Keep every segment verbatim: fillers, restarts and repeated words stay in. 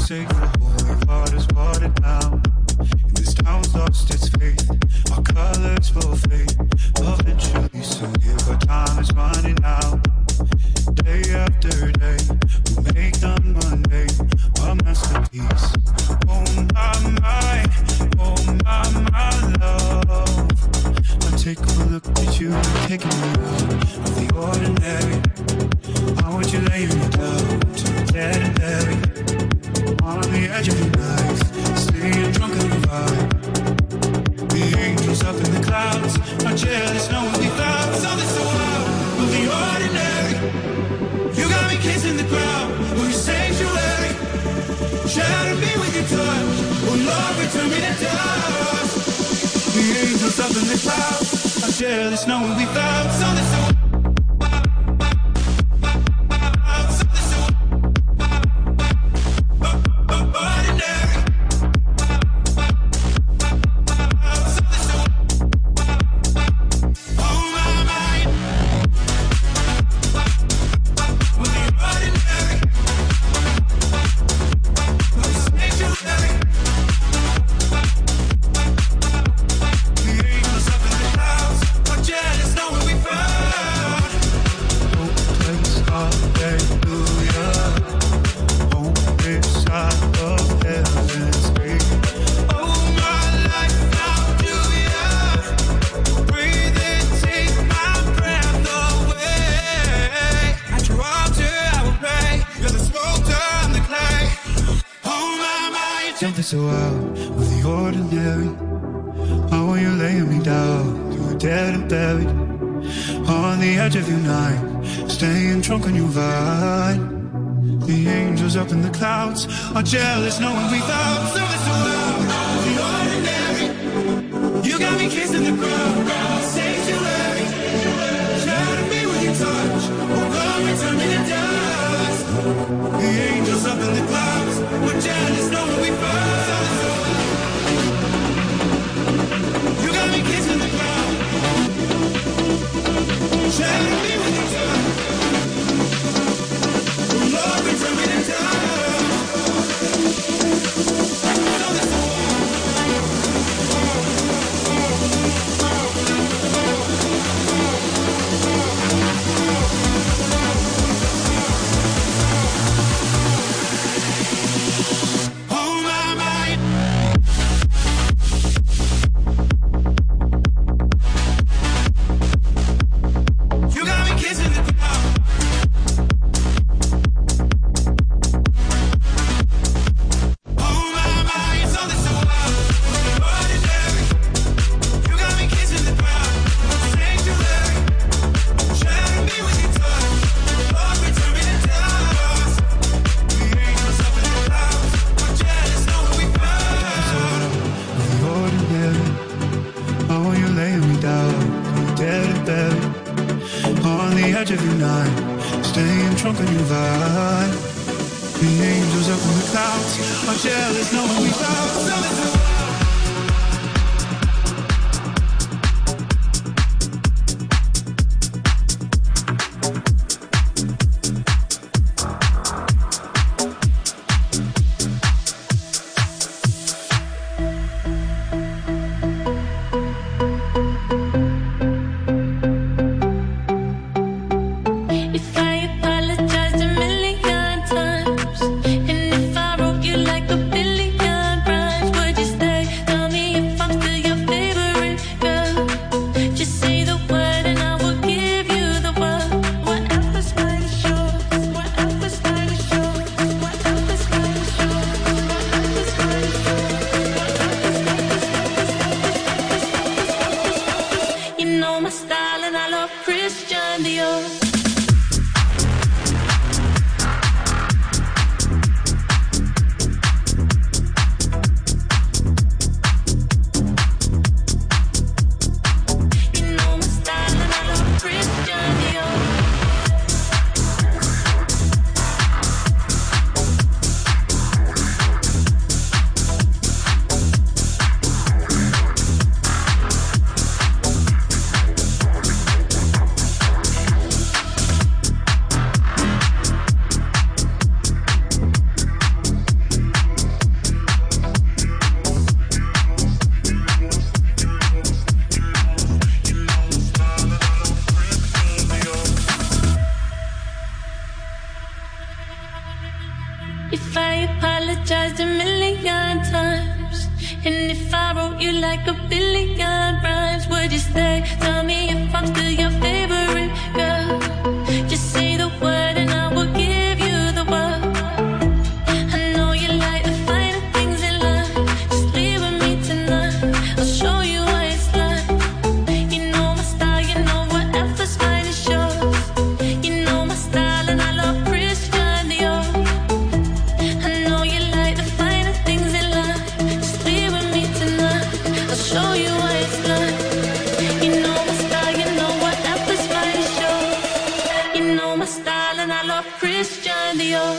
say the holy water's watered down. And this town's lost its faith. Our colors will fade eventually. So if our time is running out, day after day, we'll make the mundane a masterpiece. Oh my, my, oh my, my love. Now take a look at you, taking me out of the ordinary. I want you laying me down to the dead and buried. On the edge of your knife, staying drunk on the vibe. The angels up in the clouds are jealous, knowing we found something so wild of the ordinary. You got me kissing the ground when you sanctuary. Shatter me with your touch, oh Lord, return me to dust. The angels up in the clouds are jealous, knowing we found something so wild. So out with the ordinary. Oh, when you're laying me down, you were dead and buried. On the edge of your night, staying drunk on your vine. The angels up in the clouds are jealous, knowing we found something so out with the ordinary. You got me kissing the ground, sanctuary. Shatter me with your touch, oh God, return me to dust. The angels up in the clouds were jealous, knowing we found. Shatter me with your touch, oh Lord, return me to dust. Like a billion rhymes, would you stay? If I apologized a million times, and if I wrote you like a billion rhymes, would you stay? Tell me if I'm still your favorite girl. Just say the word and I will give you the world. I know you like the finer things in life. Just leave with me tonight, I'll show you what it's like. You know my style, you know whatever's fine is yours. You know my style and I love Christian Dior. I know you like the finer things in life. Just leave with me tonight, I'll show you what it's like. You know my style, you know whatever's fine is yours. You know my style and I love Christian Dior.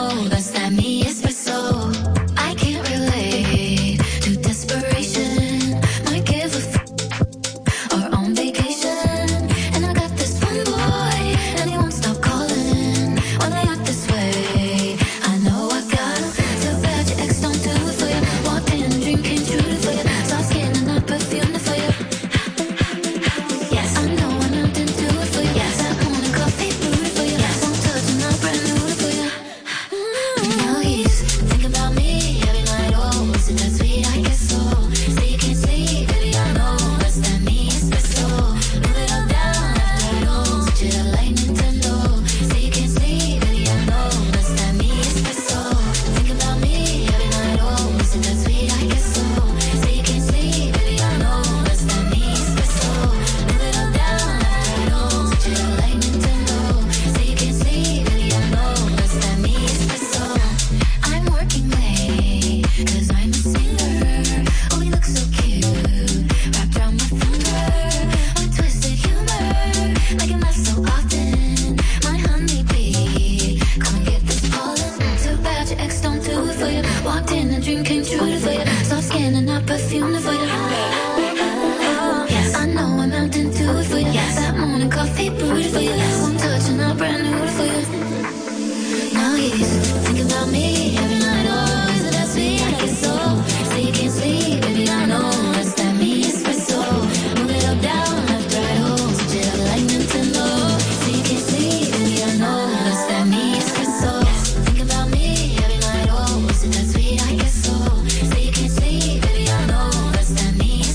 Desperation you. Soft skin and I perfume it for you. Yes, I know I'm melting to it for you. Yes, that morning coffee brewed it for you. One touch and I brand new it for you. Now he's thinking about me every night. Oh, is it that sweet? I get so say you can't sleep, baby. I know that's that me espresso. Move it up, down, left, right, oh, switch it up like Nintendo. Say you can't sleep, baby. I know that's that me espresso. Think about me every night. Oh, is it that sweet? I guess so. Say you can't sleep, baby. I know that's that me.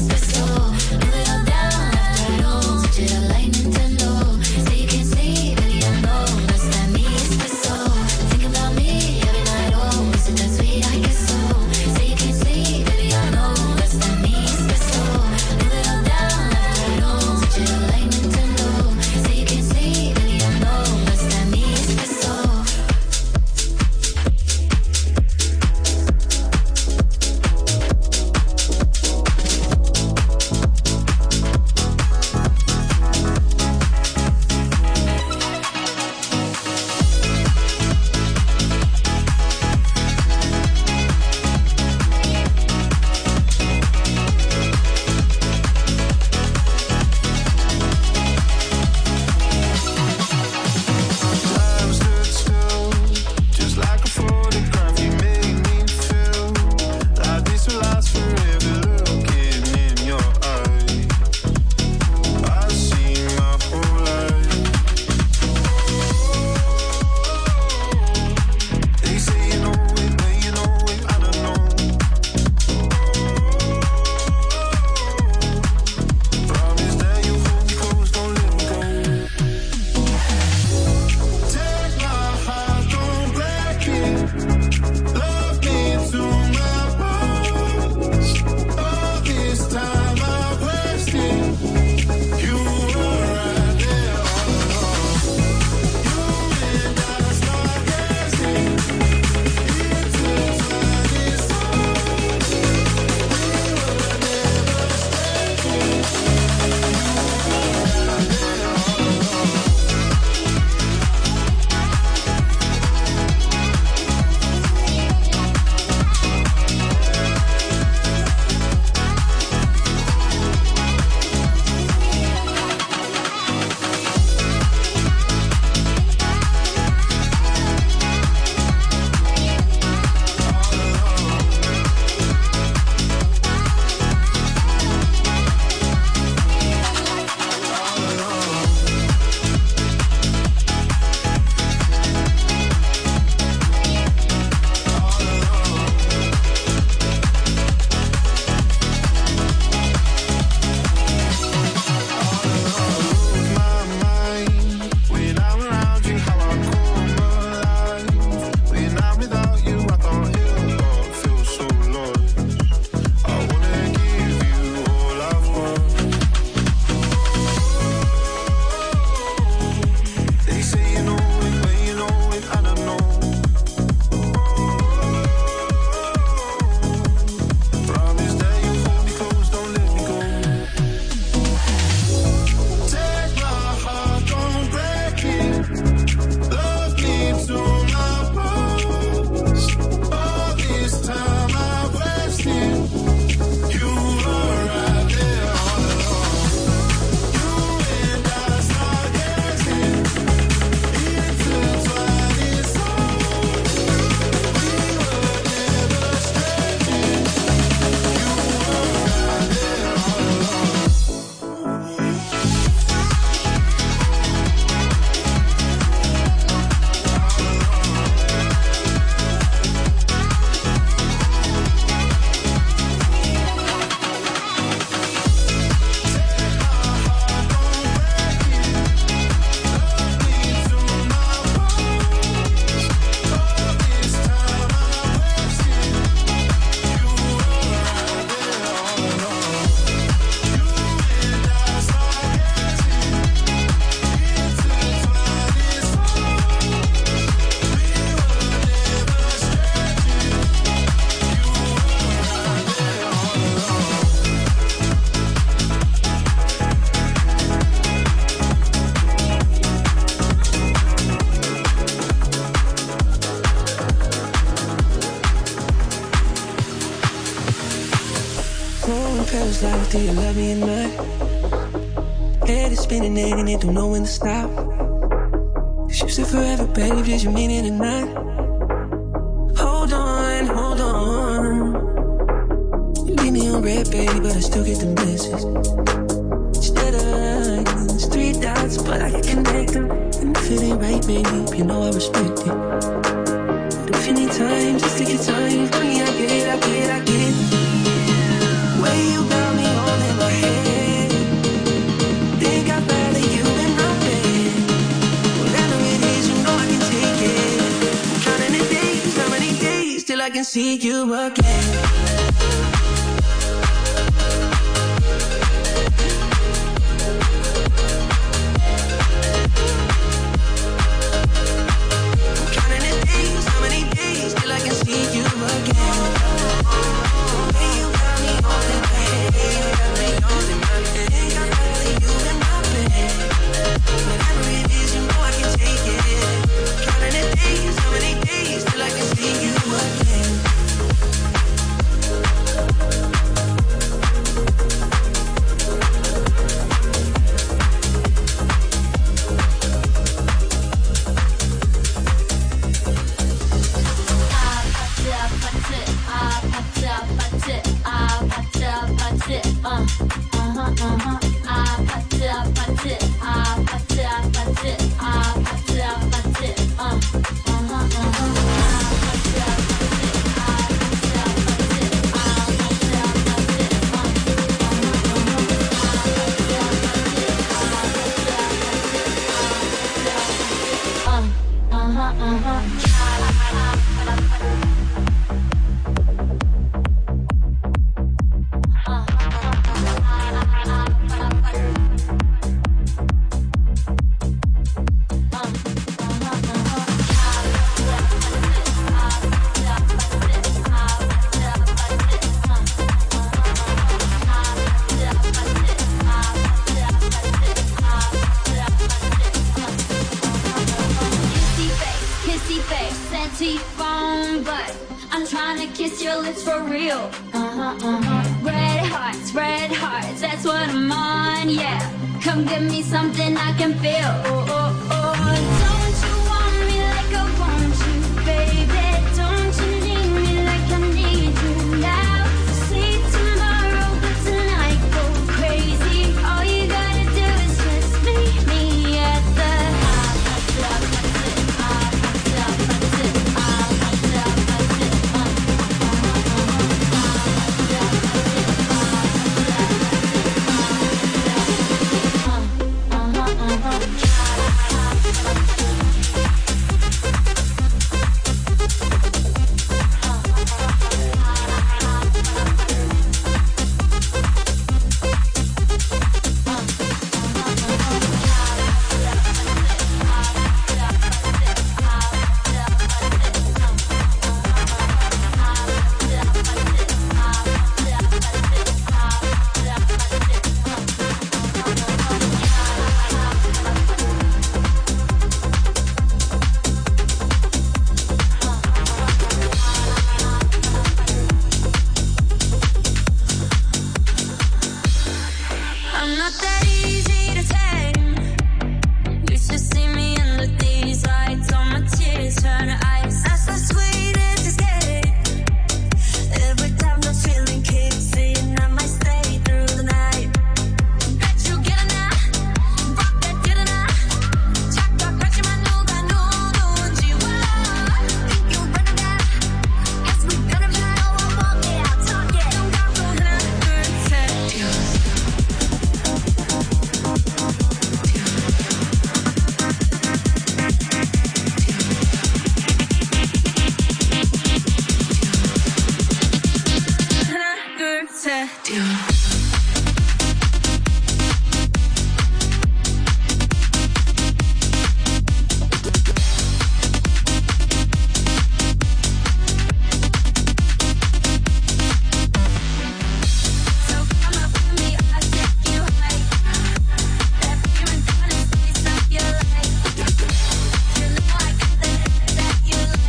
Throwing pills like, do you love me or not? Head is spinning and it don't know when to stop. You said forever, babe, did you mean it or not? Hold on, hold on. You leave me on red, baby, but I still get the message. Instead of lines, three dots, but I can connect them. And if it ain't right, babe, you know I respect it. But if you need time, just take your time. Honey, I get it, I get it, I get it. Way you got me holding my head. Think I'd rather you in my bed. Whatever it is, you know I can take it. I'm counting the days, how many days till I can see you again.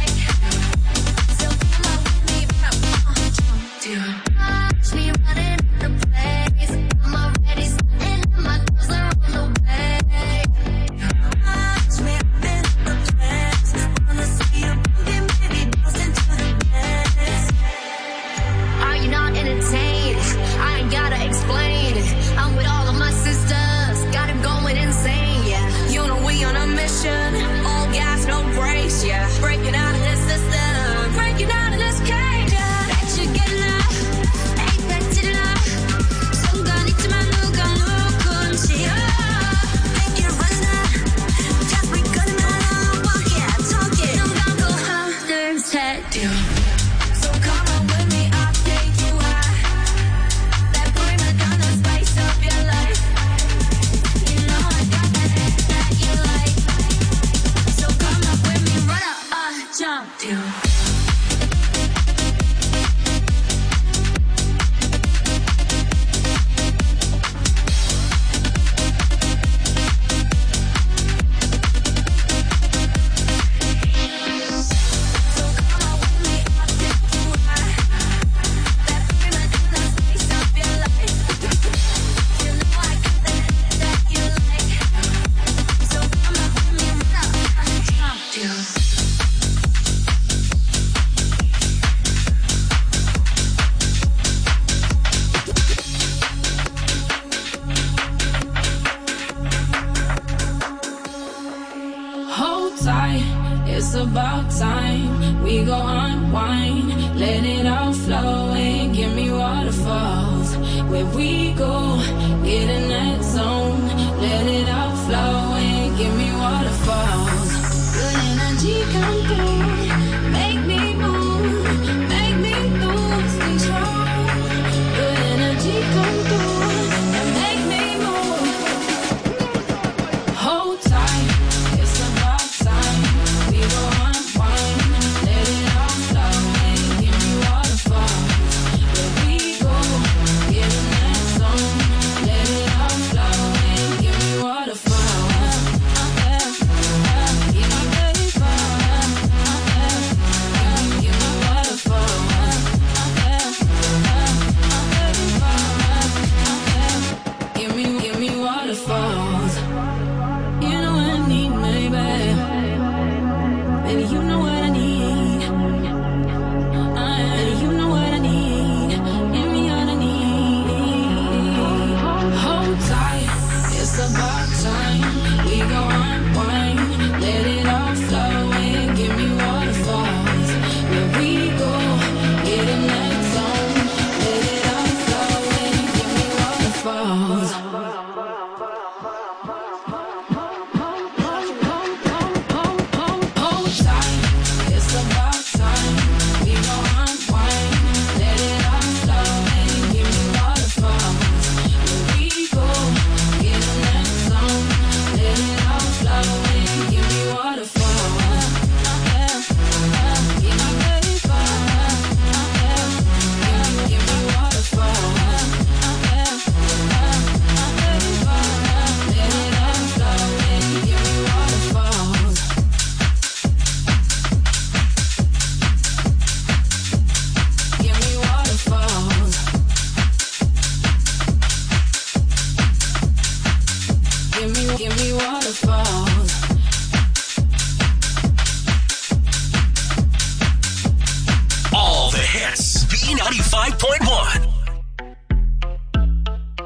Watch me running. about time we go unwind, let it all flow and give me waterfalls. Where we go, get in that zone, let it all flow and give me waterfalls. Good energy come through, make me move, make me lose control. Good energy come through and make me move. Hold tight, it's about time we go unwind, let it all flow and give me waterfalls. Where we go, get in that zone, let it all flow and give me waterfalls. Give me waterfalls. Give me waterfalls. Give me, give me waterfalls. You know what I need, maybe. Baby, you know what I need. Baby, you know what I need. Give me what I need. Hold tight, it's about time we go unwind, let it all flow and give me waterfalls. Where we go, get in that zone, let it all flow and give me waterfalls. Hold tight, it's about time we go unwind, let it all flow and give me waterfalls. Where we go, get in that zone, let it all flow and give me waterfalls. Give me waterfalls. Give me waterfalls. Let it all flow and give me waterfalls. Give me waterfalls. Give me, give me waterfalls. All the hits. B ninety-five point one.